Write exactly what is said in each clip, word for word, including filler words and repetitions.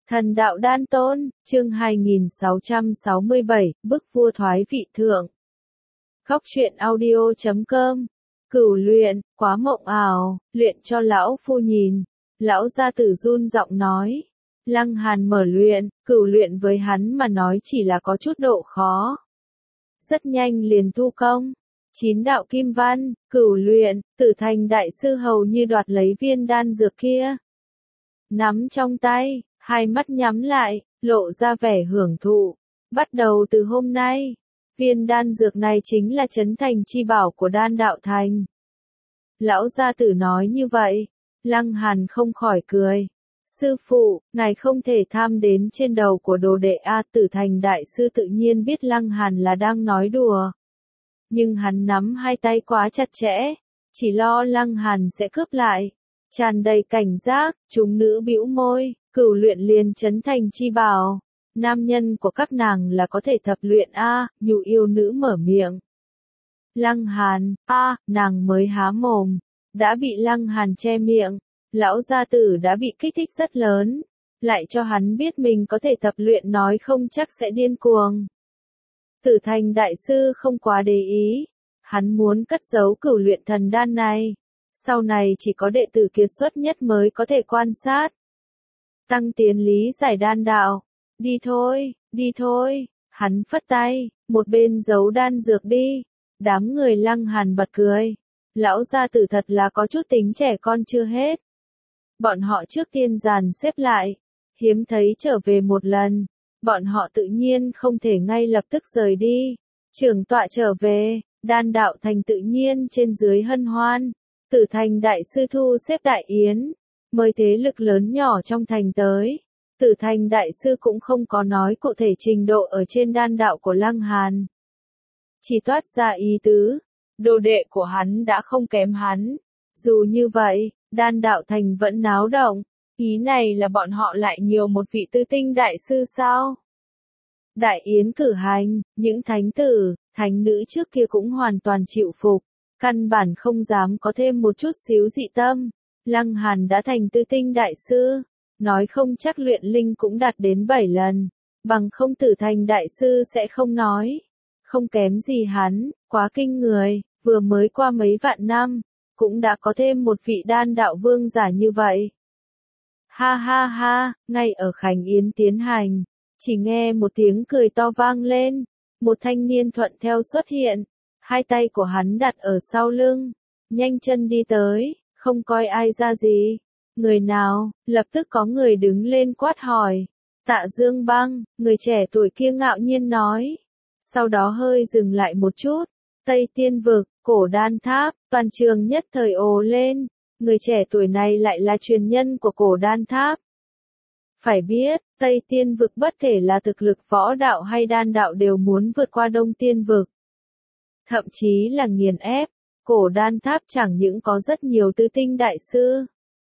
Thần đạo đan tôn, chương hai nghìn sáu trăm sáu mươi bảy, bức vua thoái vị thượng. Góc truyện audio chấm com. Cửu luyện, quá mộng ảo, luyện cho lão phu nhìn. Lão gia tử run giọng nói. Lăng Hàn mở luyện, cửu luyện với hắn mà nói chỉ là có chút độ khó. Rất nhanh liền thu công. Chín đạo kim văn, cửu luyện, Tử Thành đại sư hầu như đoạt lấy viên đan dược kia. Nắm trong tay, hai mắt nhắm lại, lộ ra vẻ hưởng thụ. Bắt đầu từ hôm nay, viên đan dược này chính là trấn thành chi bảo của đan đạo thành. Lão gia tử nói như vậy, Lăng Hàn không khỏi cười. Sư phụ, ngài không thể tham đến trên đầu của đồ đệ A. Tử Thành đại sư tự nhiên biết Lăng Hàn là đang nói đùa. Nhưng hắn nắm hai tay quá chặt chẽ, chỉ lo Lăng Hàn sẽ cướp lại. Tràn đầy cảnh giác, chúng nữ bĩu môi, cửu luyện liền trấn thành chi bảo. Nam nhân của các nàng là có thể thập luyện A, nhụ yêu nữ mở miệng. Lăng Hàn, A, nàng mới há mồm, đã bị Lăng Hàn che miệng. Lão gia tử đã bị kích thích rất lớn, lại cho hắn biết mình có thể tập luyện nói không chắc sẽ điên cuồng. Tử Thành đại sư không quá để ý, hắn muốn cất giấu cửu luyện thần đan này, sau này chỉ có đệ tử kiệt xuất nhất mới có thể quan sát. Tăng tiến lý giải đan đạo, đi thôi, đi thôi, hắn phất tay, một bên giấu đan dược đi, đám người Lăng Hàn bật cười, lão gia tử thật là có chút tính trẻ con chưa hết. Bọn họ trước tiên dàn xếp lại, hiếm thấy trở về một lần, bọn họ tự nhiên không thể ngay lập tức rời đi. Trưởng tọa trở về, đan đạo thành tự nhiên trên dưới hân hoan, Tử Thành đại sư thu xếp đại yến, mời thế lực lớn nhỏ trong thành tới. Tử Thành đại sư cũng không có nói cụ thể trình độ ở trên đan đạo của Lăng Hàn. Chỉ toát ra ý tứ, đồ đệ của hắn đã không kém hắn. Dù như vậy, đan đạo thành vẫn náo động, ý này là bọn họ lại nhiều một vị tư tinh đại sư sao? Đại yến cử hành, những thánh tử, thánh nữ trước kia cũng hoàn toàn chịu phục, căn bản không dám có thêm một chút xíu dị tâm. Lăng Hàn đã thành tư tinh đại sư, nói không chắc luyện linh cũng đạt đến bảy lần, bằng không Tử Thành đại sư sẽ không nói. Không kém gì hắn, quá kinh người, vừa mới qua mấy vạn năm, cũng đã có thêm một vị đan đạo vương giả như vậy. Ha ha ha, ngay ở khánh yến tiến hành, chỉ nghe một tiếng cười to vang lên, một thanh niên thuận theo xuất hiện, hai tay của hắn đặt ở sau lưng, nhanh chân đi tới, không coi ai ra gì. Người nào, lập tức có người đứng lên quát hỏi. Tạ Dương Băng, người trẻ tuổi kia ngạo nhiên nói. Sau đó hơi dừng lại một chút, Tây Tiên Vực, Cổ Đan Tháp, toàn trường nhất thời ồ lên, người trẻ tuổi này lại là truyền nhân của Cổ Đan Tháp. Phải biết, Tây Tiên Vực bất kể là thực lực võ đạo hay đan đạo đều muốn vượt qua Đông Tiên Vực. Thậm chí là nghiền ép, Cổ Đan Tháp chẳng những có rất nhiều tư tinh đại sư.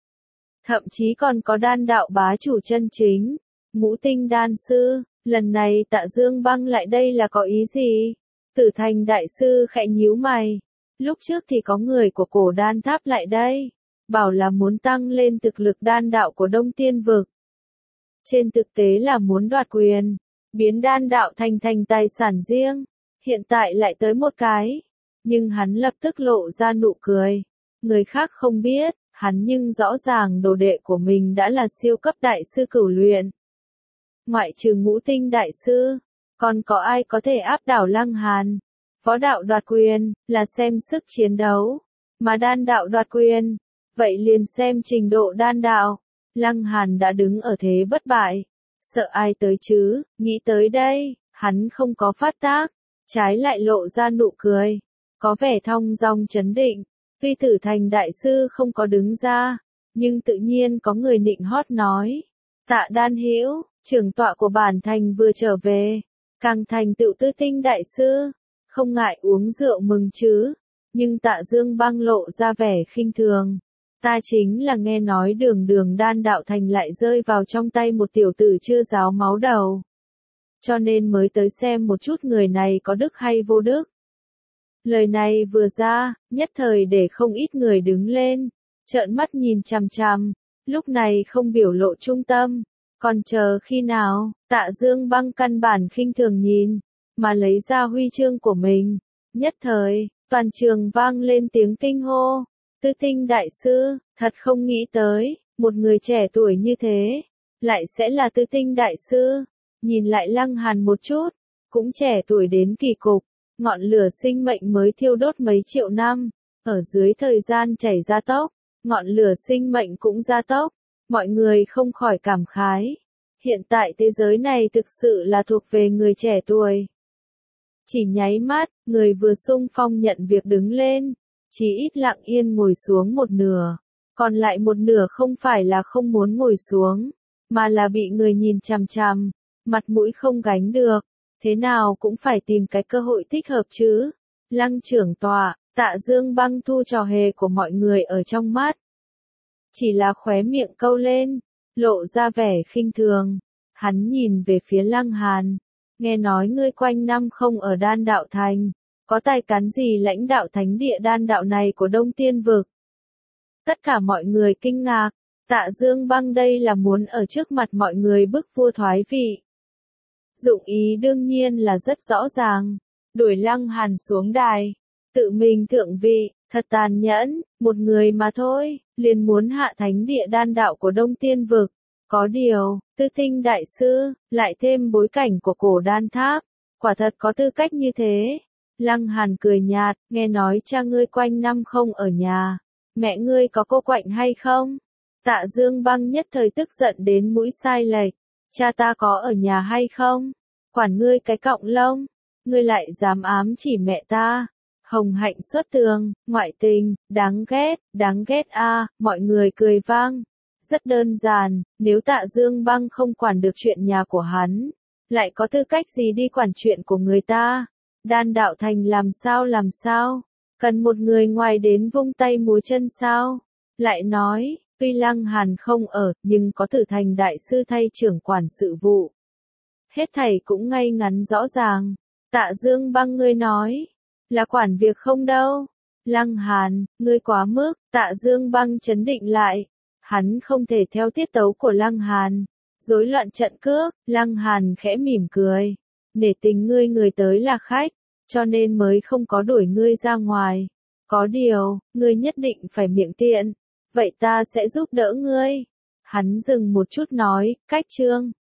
Thậm chí còn có đan đạo bá chủ chân chính, ngũ tinh đan sư. Lần này Tạ Dương Băng lại đây là có ý gì? Tử Thành đại sư khẽ nhíu mày. Lúc trước thì có người của Cổ Đan Tháp lại đây, bảo là muốn tăng lên thực lực đan đạo của Đông Tiên Vực. Trên thực tế là muốn đoạt quyền, biến đan đạo thành thành tài sản riêng. Hiện tại lại tới một cái, nhưng hắn lập tức lộ ra nụ cười. Người khác không biết, hắn nhưng rõ ràng đồ đệ của mình đã là siêu cấp đại sư cửu luyện. Ngoại trừ ngũ tinh đại sư, còn có ai có thể áp đảo Lăng Hàn? Võ đạo đoạt quyền, là xem sức chiến đấu, mà đan đạo đoạt quyền, vậy liền xem trình độ đan đạo. Lăng Hàn đã đứng ở thế bất bại, sợ ai tới chứ, nghĩ tới đây, hắn không có phát tác, trái lại lộ ra nụ cười, có vẻ thong dong chấn định. Tuy Tử Thành đại sư không có đứng ra, nhưng tự nhiên có người nịnh hót nói. Tạ Đan Hữu, trưởng tọa của bản thành vừa trở về, càng thành tựu tư tinh đại sư, không ngại uống rượu mừng chứ. Nhưng Tạ Dương Băng lộ ra vẻ khinh thường. Ta chính là nghe nói đường đường đan đạo thành lại rơi vào trong tay một tiểu tử chưa ráo máu đầu. Cho nên mới tới xem một chút người này có đức hay vô đức. Lời này vừa ra, nhất thời để không ít người đứng lên, trợn mắt nhìn chằm chằm, lúc này không biểu lộ trung tâm, Còn chờ khi nào, Tạ Dương Băng căn bản khinh thường nhìn, mà lấy ra huy chương của mình. Nhất thời, toàn trường vang lên tiếng kinh hô. Tư Tinh đại sư, thật không nghĩ tới, một người trẻ tuổi như thế, lại sẽ là Tư Tinh đại sư. Nhìn lại Lăng Hàn một chút, cũng trẻ tuổi đến kỳ cục, ngọn lửa sinh mệnh mới thiêu đốt mấy triệu năm, ở dưới thời gian chảy ra tốc, ngọn lửa sinh mệnh cũng ra tốc, mọi người không khỏi cảm khái. Hiện tại thế giới này thực sự là thuộc về người trẻ tuổi. Chỉ nháy mắt, người vừa xung phong nhận việc đứng lên, chỉ ít lặng yên ngồi xuống một nửa, còn lại một nửa không phải là không muốn ngồi xuống, mà là bị người nhìn chằm chằm, mặt mũi không gánh được, thế nào cũng phải tìm cái cơ hội thích hợp chứ. Lăng trưởng tọa, Tạ Dương Băng thu trò hề của mọi người ở trong mắt. Chỉ là khóe miệng câu lên, lộ ra vẻ khinh thường, hắn nhìn về phía Lăng Hàn. Nghe nói ngươi quanh năm không ở Đan Đạo Thành, có tài cán gì lãnh đạo thánh địa Đan Đạo này của Đông Tiên Vực? Tất cả mọi người kinh ngạc, Tạ Dương Băng đây là muốn ở trước mặt mọi người bức vua thoái vị. Dụng ý đương nhiên là rất rõ ràng, đuổi Lăng Hàn xuống đài, tự mình thượng vị, thật tàn nhẫn, một người mà thôi, liền muốn hạ thánh địa Đan Đạo của Đông Tiên Vực. Có điều, Tư Tinh đại sư, lại thêm bối cảnh của cổ đan tháp, quả thật có tư cách như thế. Lăng Hàn cười nhạt, nghe nói cha ngươi quanh năm không ở nhà, mẹ ngươi có cô quạnh hay không? Tạ Dương Băng nhất thời tức giận đến mũi sai lệch, cha ta có ở nhà hay không? Quản ngươi cái cọng lông, ngươi lại dám ám chỉ mẹ ta. Hồng hạnh xuất tường, ngoại tình, đáng ghét, đáng ghét a, mọi người cười vang. Rất đơn giản, nếu Tạ Dương Băng không quản được chuyện nhà của hắn, lại có tư cách gì đi quản chuyện của người ta? Đan Đạo Thành làm sao làm sao? Cần một người ngoài đến vung tay múa chân sao? Lại nói, tuy Lăng Hàn không ở, nhưng có Tử Thành đại sư thay trưởng quản sự vụ. Hết thảy cũng ngay ngắn rõ ràng. Tạ Dương Băng ngươi nói, là quản việc không đâu. Lăng Hàn, ngươi quá mức, Tạ Dương Băng trấn định lại. Hắn không thể theo tiết tấu của Lăng Hàn, rối loạn trận cước. Lăng Hàn khẽ mỉm cười, nể tình ngươi người tới là khách, cho nên mới không có đuổi ngươi ra ngoài. Có điều, ngươi nhất định phải miệng tiện, vậy ta sẽ giúp đỡ ngươi. Hắn dừng một chút nói, cách trương.